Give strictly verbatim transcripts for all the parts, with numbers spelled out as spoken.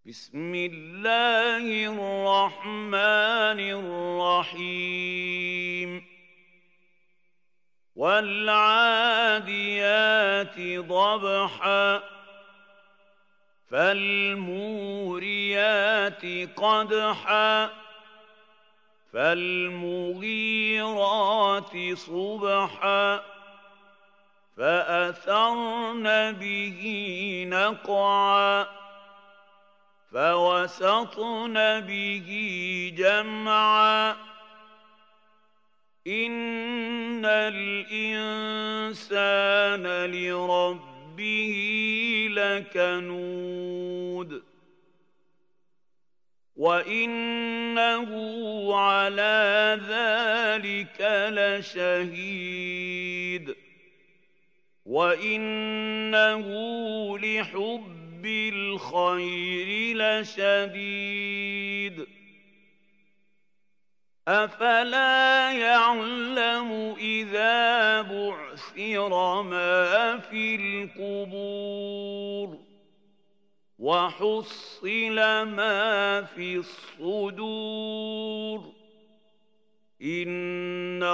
بسم الله الرحمن الرحيم والعاديات ضبحا فالموريات قدحا فالمغيرات صبحا فأثرن به نقعا فوسطن به جمعا إن الإنسان لربه لكنود وإنه على ذلك لشهيد وإنه لحب بالخير لشديد أفلا يعلم إذا بعثر ما في القبور وحصل ما في الصدور إن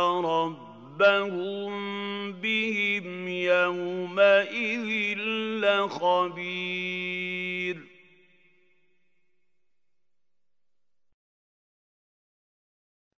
ربهم بهم يومئذ لخبير